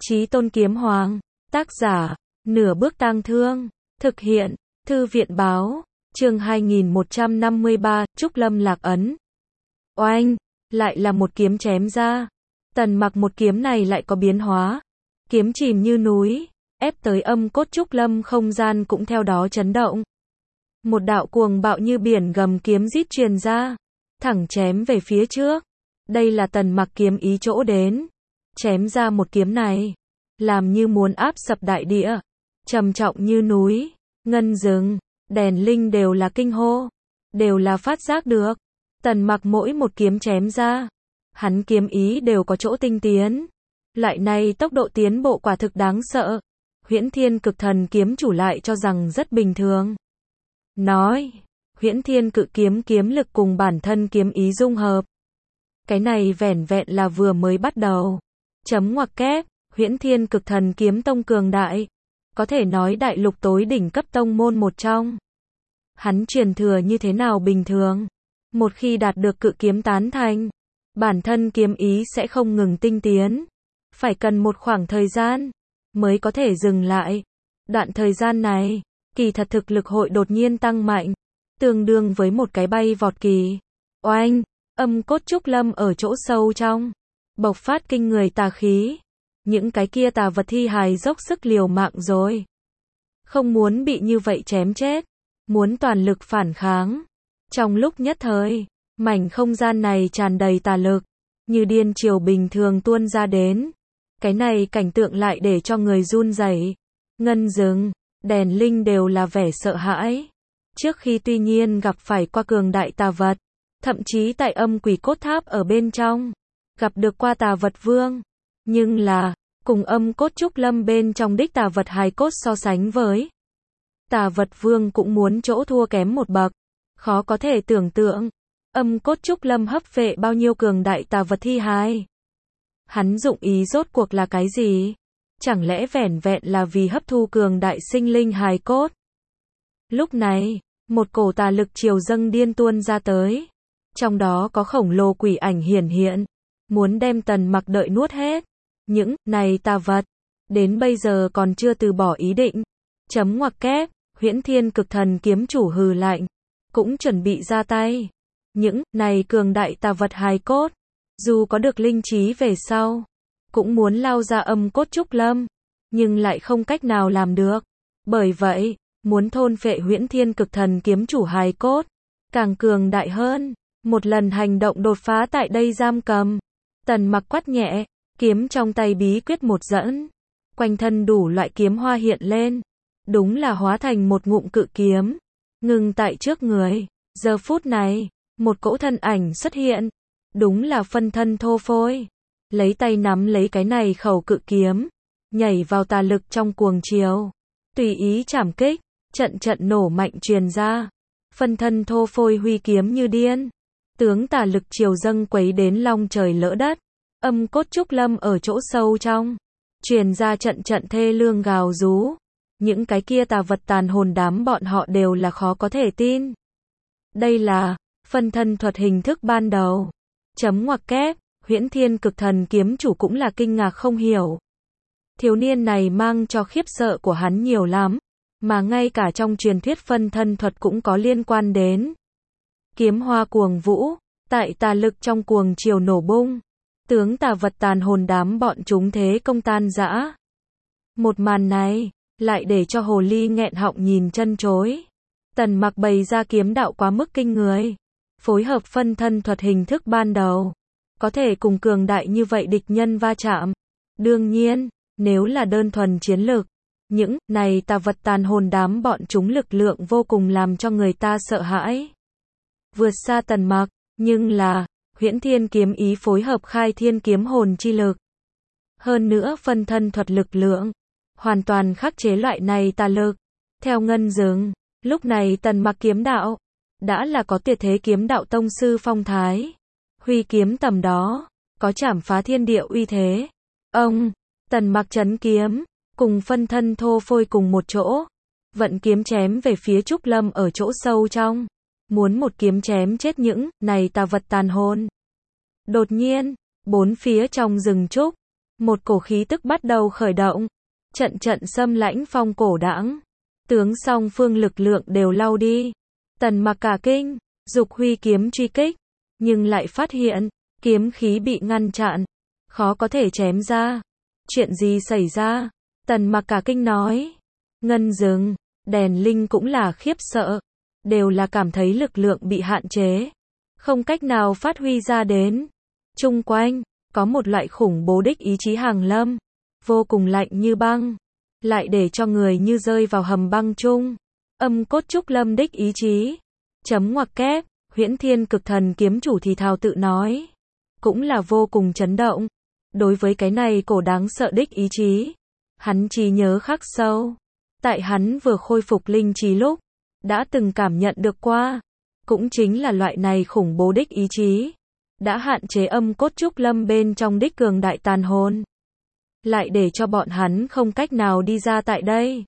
Chí Tôn Kiếm Hoàng, tác giả, Nửa Bước Tang Thương, thực hiện, Thư viện báo, chương 2153, Trúc Lâm Lạc Ấn. Oanh, lại là một kiếm chém ra. Tần Mặc một kiếm này lại có biến hóa. Kiếm chìm như núi, ép tới âm cốt Trúc Lâm không gian cũng theo đó chấn động. Một đạo cuồng bạo như biển gầm kiếm rít truyền ra, thẳng chém về phía trước. Đây là Tần Mặc kiếm ý chỗ đến. Chém ra một kiếm này, làm như muốn áp sập đại địa, trầm trọng như núi, ngân rừng, đèn linh đều là kinh hô, đều là phát giác được. Tần Mặc mỗi một kiếm chém ra, hắn kiếm ý đều có chỗ tinh tiến. Loại này tốc độ tiến bộ quả thực đáng sợ. Huyễn Thiên Cực Thần kiếm chủ lại cho rằng rất bình thường. Nói, Huyễn Thiên Cự kiếm kiếm lực cùng bản thân kiếm ý dung hợp. Cái này vẻn vẹn là vừa mới bắt đầu. Chấm ngoặc kép, Huyễn Thiên Cực Thần kiếm tông cường đại. Có thể nói đại lục tối đỉnh cấp tông môn một trong. Hắn truyền thừa như thế nào bình thường. Một khi đạt được cự kiếm tán thành, bản thân kiếm ý sẽ không ngừng tinh tiến. Phải cần một khoảng thời gian, mới có thể dừng lại. Đoạn thời gian này, kỳ thật thực lực hội đột nhiên tăng mạnh. Tương đương với một cái bay vọt kỳ. Oanh, âm cốt Trúc Lâm ở chỗ sâu trong. Bộc phát kinh người tà khí. Những cái kia tà vật thi hài dốc sức liều mạng rồi. Không muốn bị như vậy chém chết. Muốn toàn lực phản kháng. Trong lúc nhất thời, mảnh không gian này tràn đầy tà lực. Như điên triều bình thường tuôn ra đến. Cái này cảnh tượng lại để cho người run rẩy. Ngân rừng, đèn linh đều là vẻ sợ hãi. Trước khi tuy nhiên gặp phải qua cường đại tà vật. Thậm chí tại âm quỷ cốt tháp ở bên trong. Gặp được qua tà vật vương. Nhưng là, cùng âm cốt Trúc Lâm bên trong đích tà vật hài cốt so sánh với. Tà vật vương cũng muốn chỗ thua kém một bậc. Khó có thể tưởng tượng. Âm cốt Trúc Lâm hấp phệ bao nhiêu cường đại tà vật thi hài. Hắn dụng ý rốt cuộc là cái gì? Chẳng lẽ vẻn vẹn là vì hấp thu cường đại sinh linh hài cốt? Lúc này, một cổ tà lực triều dâng điên tuôn ra tới. Trong đó có khổng lồ quỷ ảnh hiển hiện. Muốn đem Tần Mặc đợi nuốt hết. Những này tà vật, đến bây giờ còn chưa từ bỏ ý định. Chấm ngoặc kép, Huyễn Thiên Cực Thần kiếm chủ hừ lạnh. Cũng chuẩn bị ra tay. Những này cường đại tà vật hài cốt. Dù có được linh trí về sau. Cũng muốn lao ra âm cốt Trúc Lâm. Nhưng lại không cách nào làm được. Bởi vậy, muốn thôn phệ Huyễn Thiên Cực Thần kiếm chủ hài cốt. Càng cường đại hơn. Một lần hành động đột phá tại đây giam cầm. Tần Mặc quát nhẹ. Kiếm trong tay bí quyết một dẫn. Quanh thân đủ loại kiếm hoa hiện lên. Đúng là hóa thành một ngụm cự kiếm. Ngừng tại trước người. Giờ phút này, một cỗ thân ảnh xuất hiện. Đúng là phân thân thô phôi. Lấy tay nắm lấy cái này khẩu cự kiếm. Nhảy vào tà lực trong cuồng chiều. Tùy ý chảm kích. Trận trận nổ mạnh truyền ra. Phân thân thô phôi huy kiếm như điên. Tướng tà lực triều dâng quấy đến long trời lỡ đất. Âm cốt Trúc Lâm ở chỗ sâu trong. Truyền ra trận trận thê lương gào rú. Những cái kia tà vật tàn hồn đám bọn họ đều là khó có thể tin. Đây là phân thân thuật hình thức ban đầu. Chấm ngoặc kép, Huyễn Thiên Cực Thần kiếm chủ cũng là kinh ngạc không hiểu. Thiếu niên này mang cho khiếp sợ của hắn nhiều lắm. Mà ngay cả trong truyền thuyết phân thân thuật cũng có liên quan đến. Kiếm hoa cuồng vũ, tại tà lực trong cuồng chiều nổ bung. Tướng tà vật tàn hồn đám bọn chúng thế công tan rã. Một màn này, lại để cho hồ ly nghẹn họng nhìn chân chối. Tần Mặc bày ra kiếm đạo quá mức kinh người. Phối hợp phân thân thuật hình thức ban đầu. Có thể cùng cường đại như vậy địch nhân va chạm. Đương nhiên, nếu là đơn thuần chiến lược. Những này tà vật tàn hồn đám bọn chúng lực lượng vô cùng làm cho người ta sợ hãi. Vượt xa Tần Mặc, nhưng là Huyễn Thiên kiếm ý phối hợp khai thiên kiếm hồn chi lực. Hơn nữa phân thân thuật lực lượng. Hoàn toàn khắc chế loại này tà lực. Theo ngân rừng, lúc này Tần Mặc kiếm đạo. Đã là có tuyệt thế kiếm đạo tông sư phong thái. Huy kiếm tầm đó. Có chảm phá thiên địa uy thế. Ông, Tần Mặc chấn kiếm. Cùng phân thân thô phôi cùng một chỗ. Vận kiếm chém về phía Trúc Lâm ở chỗ sâu trong. Muốn một kiếm chém chết những này tà vật tàn hồn. Đột nhiên, bốn phía trong rừng trúc, một cổ khí tức bắt đầu khởi động. Trận trận xâm lãnh phong cổ đãng. Tướng song phương lực lượng đều lao đi. Tần Mặc cả kinh, dục huy kiếm truy kích, nhưng lại phát hiện, kiếm khí bị ngăn chặn, khó có thể chém ra. Chuyện gì xảy ra? Tần Mặc cả kinh nói. Ngân Dừng, Đèn Linh cũng là khiếp sợ, đều là cảm thấy lực lượng bị hạn chế, không cách nào phát huy ra đến. Chung quanh, có một loại khủng bố đích ý chí hàng lâm, vô cùng lạnh như băng, lại để cho người như rơi vào hầm băng chung. Âm cốt trúc lâm đích ý chí. Chấm ngoặc kép, Huyễn Thiên Cực Thần kiếm chủ thì thào tự nói. Cũng là vô cùng chấn động. Đối với cái này cổ đáng sợ đích ý chí, hắn chỉ nhớ khắc sâu. Tại hắn vừa khôi phục linh trí lúc, đã từng cảm nhận được qua. Cũng chính là loại này khủng bố đích ý chí, đã hạn chế âm cốt trúc lâm bên trong đích cường đại tàn hồn, lại để cho bọn hắn không cách nào đi ra tại đây.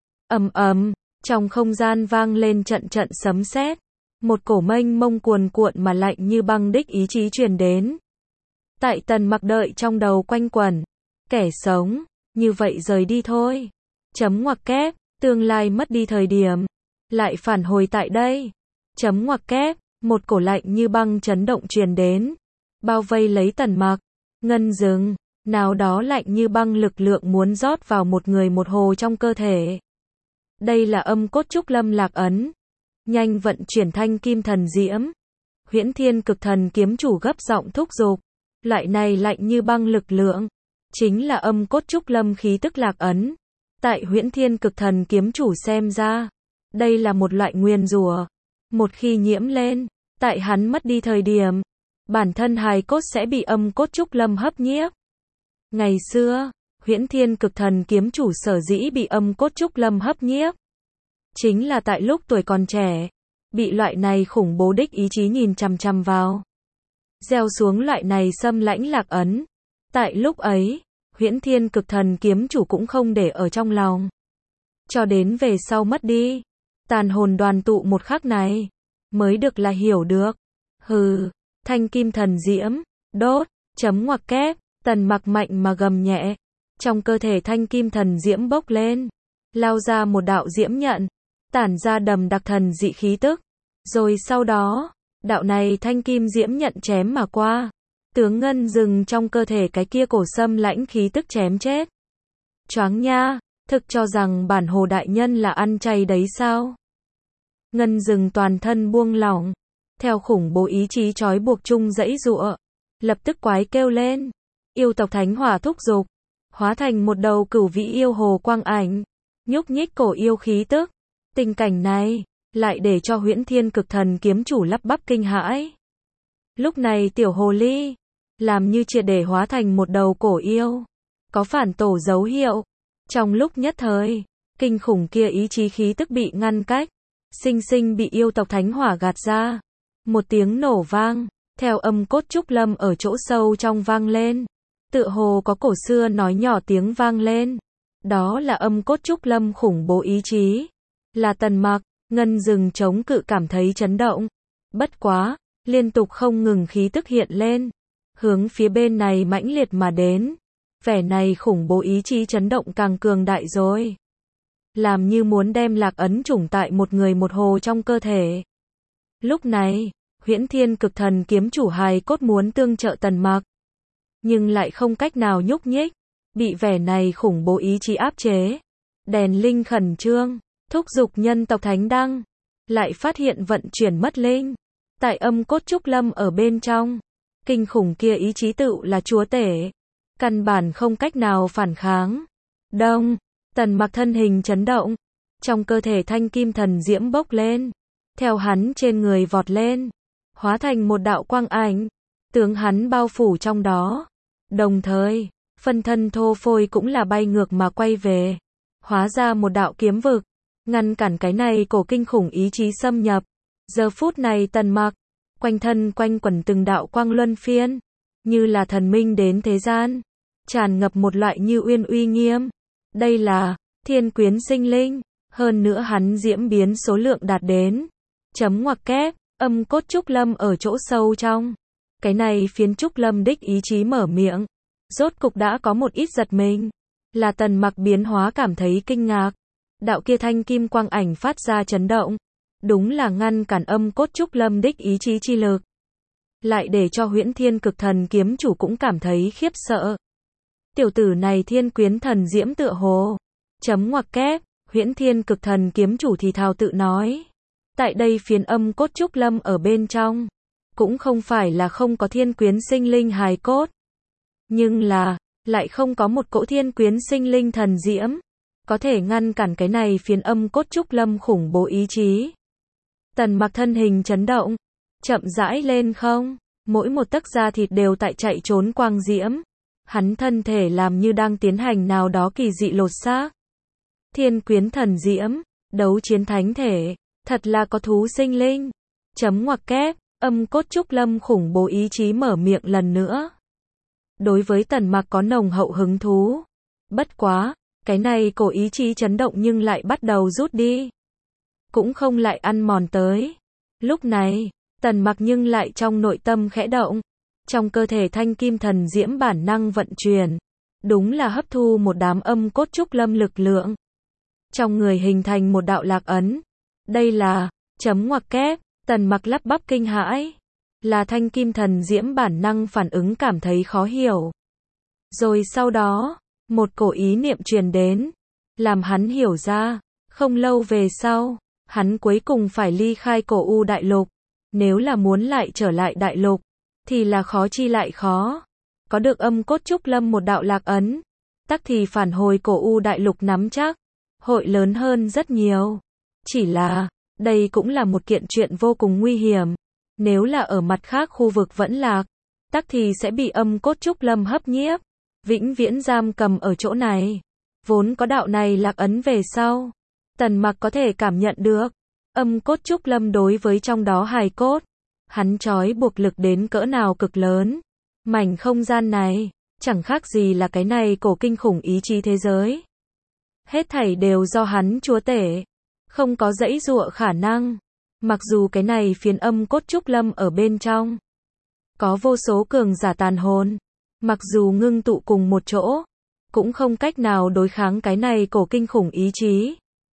Ầm ầm, trong không gian vang lên trận trận sấm sét, một cổ mênh mông cuồn cuộn mà lạnh như băng đích ý chí truyền đến. Tại Tần Mặc đợi trong đầu quanh quẩn, kẻ sống, như vậy rời đi thôi. Chấm ngoặc kép, tương lai mất đi thời điểm, lại phản hồi tại đây. Chấm ngoặc kép, một cổ lạnh như băng chấn động truyền đến, bao vây lấy Tần Mặc. Ngân Dừng, nào đó lạnh như băng lực lượng muốn rót vào một người một hồ trong cơ thể. Đây là âm cốt trúc lâm lạc ấn. Nhanh vận chuyển thanh kim thần diễm. Huyễn Thiên Cực Thần kiếm chủ gấp giọng thúc giục. Loại này lạnh như băng lực lượng, chính là âm cốt trúc lâm khí tức lạc ấn. Tại Huyễn Thiên Cực Thần kiếm chủ xem ra, đây là một loại nguyền rủa. Một khi nhiễm lên, tại hắn mất đi thời điểm, bản thân hài cốt sẽ bị âm cốt trúc lâm hấp nhiếp. Ngày xưa, Huyễn Thiên Cực Thần kiếm chủ sở dĩ bị âm cốt trúc lâm hấp nhiếp, chính là tại lúc tuổi còn trẻ, bị loại này khủng bố đích ý chí nhìn chằm chằm vào, gieo xuống loại này xâm lãnh lạc ấn. Tại lúc ấy, Huyễn Thiên Cực Thần kiếm chủ cũng không để ở trong lòng. Cho đến về sau mất đi, tàn hồn đoàn tụ một khắc này, mới được là hiểu được. Hừ, thanh kim thần diễm, đốt, chấm ngoặc kép, Tần Mặc mạnh mà gầm nhẹ. Trong cơ thể thanh kim thần diễm bốc lên, lao ra một đạo diễm nhận, tản ra đầm đặc thần dị khí tức. Rồi sau đó, đạo này thanh kim diễm nhận chém mà qua, tướng Ngân Dừng trong cơ thể cái kia cổ xâm lãnh khí tức chém chết. Choáng nha, thực cho rằng bản hồ đại nhân là ăn chay đấy sao? Ngân Dừng toàn thân buông lỏng, theo khủng bố ý chí trói buộc chung dãy giụa, lập tức quái kêu lên. Yêu tộc thánh hỏa thúc giục, hóa thành một đầu cửu vĩ yêu hồ quang ảnh, nhúc nhích cổ yêu khí tức. Tình cảnh này, lại để cho Huyễn Thiên Cực Thần kiếm chủ lắp bắp kinh hãi. Lúc này tiểu hồ ly, làm như triệt để hóa thành một đầu cổ yêu, có phản tổ dấu hiệu. Trong lúc nhất thời, kinh khủng kia ý chí khí tức bị ngăn cách, sinh sinh bị yêu tộc thánh hỏa gạt ra. Một tiếng nổ vang, theo âm cốt trúc lâm ở chỗ sâu trong vang lên. Tựa hồ có cổ xưa nói nhỏ tiếng vang lên. Đó là âm cốt trúc lâm khủng bố ý chí. Là Tần Mặc. Ngân Dừng chống cự cảm thấy chấn động. Bất quá, liên tục không ngừng khí tức hiện lên, hướng phía bên này mãnh liệt mà đến. Vẻ này khủng bố ý chí chấn động càng cường đại rồi. Làm như muốn đem lạc ấn chủng tại một người một hồ trong cơ thể. Lúc này, Huyễn Thiên Cực Thần kiếm chủ hài cốt muốn tương trợ Tần Mặc, nhưng lại không cách nào nhúc nhích, bị vẻ này khủng bố ý chí áp chế. Đèn Linh khẩn trương, thúc giục nhân tộc thánh đăng, lại phát hiện vận chuyển mất linh. Tại âm cốt trúc lâm ở bên trong, kinh khủng kia ý chí tựu là chúa tể, căn bản không cách nào phản kháng. Đông, Tần Mặc thân hình chấn động, trong cơ thể thanh kim thần diễm bốc lên, theo hắn trên người vọt lên, hóa thành một đạo quang ảnh, tướng hắn bao phủ trong đó. Đồng thời, phân thân thô phôi cũng là bay ngược mà quay về, hóa ra một đạo kiếm vực, ngăn cản cái này cổ kinh khủng ý chí xâm nhập. Giờ phút này Tần Mặc, quanh thân quanh quẩn từng đạo quang luân phiên, như là thần minh đến thế gian, tràn ngập một loại như uyên uy nghiêm. Đây là thiên quyến sinh linh, hơn nữa hắn diễm biến số lượng đạt đến. Chấm ngoặc kép, âm cốt trúc lâm ở chỗ sâu trong. Cái này phiến trúc lâm đích ý chí mở miệng, Rốt cục đã có một ít giật mình. Là Tần Mặc biến hóa cảm thấy kinh ngạc. Đạo kia thanh kim quang ảnh phát ra chấn động. Đúng là ngăn cản âm cốt trúc lâm đích ý chí chi lực. Lại để cho Huyễn Thiên Cực Thần kiếm chủ cũng cảm thấy khiếp sợ. Tiểu tử này thiên quyến thần diễm tựa hồ. Chấm ngoặc kép, Huyễn Thiên Cực Thần kiếm chủ thì thào tự nói. Tại đây phiến âm cốt trúc lâm ở bên trong. Cũng không phải là không có thiên quyến sinh linh hài cốt. Nhưng là, lại không có một cỗ thiên quyến sinh linh thần diễm. Có thể ngăn cản cái này phiến âm cốt trúc lâm khủng bố ý chí. Tần Mặc thân hình chấn động. Chậm rãi lên không. Mỗi một tấc da thịt đều tại chạy trốn quang diễm. Hắn thân thể làm như đang tiến hành nào đó kỳ dị lột xác. Thiên quyến thần diễm. Đấu chiến thánh thể. Thật là có thú sinh linh. Chấm ngoặc kép. Âm cốt trúc lâm khủng bố ý chí mở miệng lần nữa. Đối với Tần Mặc có nồng hậu hứng thú. Bất quá, cái này cổ ý chí chấn động nhưng lại bắt đầu rút đi. Cũng không lại ăn mòn tới. Lúc này, Tần Mặc nhưng lại trong nội tâm khẽ động. Trong cơ thể thanh kim thần diễm bản năng vận chuyển. Đúng là hấp thu một đám âm cốt trúc lâm lực lượng. Trong người hình thành một đạo lạc ấn. Đây là, chấm ngoặc kép, Tần Mặc lắp bắp kinh hãi. Là thanh kim thần diễm bản năng phản ứng cảm thấy khó hiểu. Rồi sau đó, một cổ ý niệm truyền đến. Làm hắn hiểu ra, không lâu về sau, hắn cuối cùng phải ly khai cổ U đại lục. Nếu là muốn lại trở lại đại lục, thì là khó chi lại khó. Có được âm cốt trúc lâm một đạo lạc ấn, tắc thì phản hồi cổ U đại lục nắm chắc, hội lớn hơn rất nhiều. Chỉ là, đây cũng là một kiện chuyện vô cùng nguy hiểm. Nếu là ở mặt khác khu vực vẫn lạc, tắc thì sẽ bị âm cốt trúc lâm hấp nhiếp, vĩnh viễn giam cầm ở chỗ này. Vốn có đạo này lạc ấn về sau, Tần Mặc có thể cảm nhận được, âm cốt trúc lâm đối với trong đó hài cốt, hắn trói buộc lực đến cỡ nào cực lớn. Mảnh không gian này, chẳng khác gì là cái này cổ kinh khủng ý chí thế giới. Hết thảy đều do hắn chúa tể, không có giãy giụa khả năng. Mặc dù cái này phiến âm cốt trúc lâm ở bên trong, có vô số cường giả tàn hồn, mặc dù ngưng tụ cùng một chỗ, cũng không cách nào đối kháng cái này cổ kinh khủng ý chí.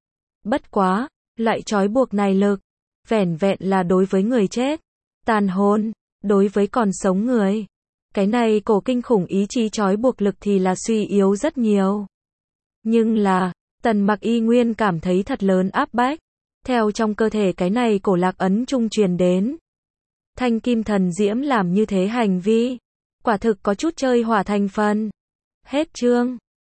Bất quá, loại trói buộc này lực, vẻn vẹn là đối với người chết, tàn hồn, đối với còn sống người. Cái này cổ kinh khủng ý chí trói buộc lực thì là suy yếu rất nhiều. Nhưng là, Tần Mặc y nguyên cảm thấy thật lớn áp bách. Theo trong cơ thể cái này cổ lạc ấn trung truyền đến. Thanh kim thần diễm làm như thế hành vi. Quả thực có chút chơi hỏa thành phần. Hết chương.